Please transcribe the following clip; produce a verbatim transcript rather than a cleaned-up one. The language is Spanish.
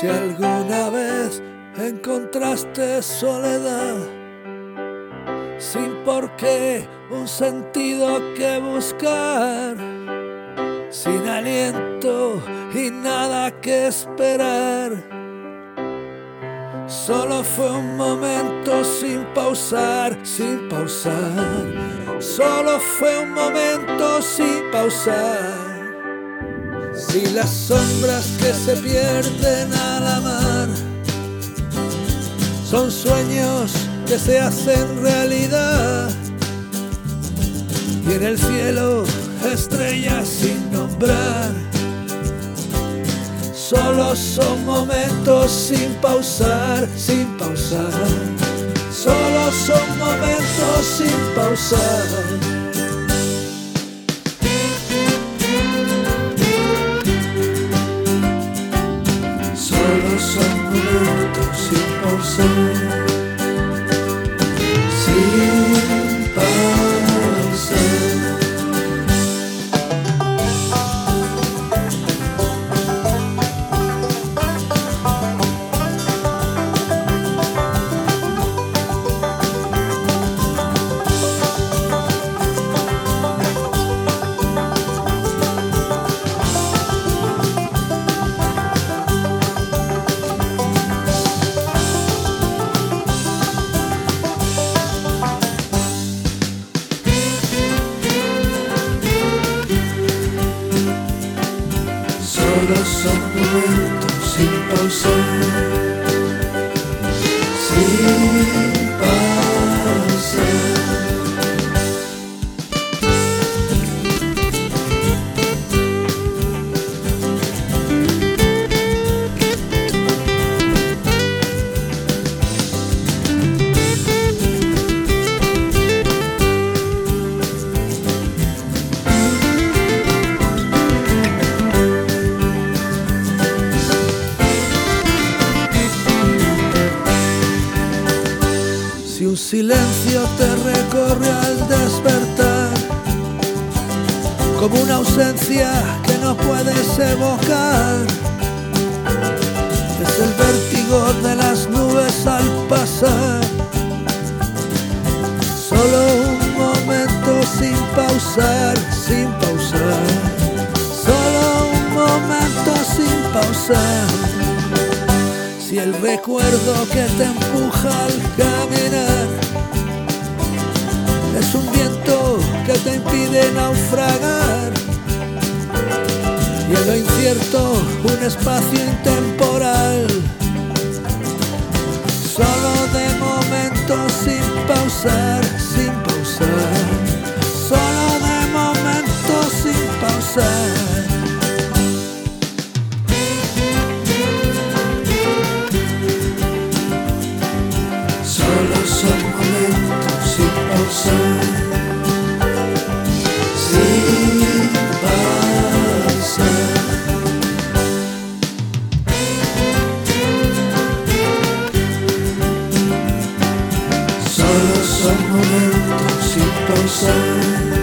Si alguna vez encontraste soledad, sin por qué un sentido que buscar, sin aliento y nada que esperar, solo fue un momento sin pausar, sin pausar, solo fue un momento sin pausar. Si las sombras que se pierden al amar son sueños que se hacen realidad, y en el cielo estrellas sin nombrar, solo son momentos sin pausar, sin pausar, solo son momentos sin pausar. Solo son momentos sin pausar, sin pausar. Solo son momentos sin pausar, sin pausar. Si un silencio te recorre al despertar, como una ausencia que no puedes evocar, es el vértigo de las nubes al pasar, solo un momento sin pausar, sin pausar, solo un momento sin pausar. Si el recuerdo que te empuja al caminar es un viento que te impide naufragar, y en lo incierto un espacio intemporal, solo de momentos sin pausar, sin pausar, solo de momentos sin pausar. Solo son momentos sin pausar, sin pausar. Solo son momentos sin pausar.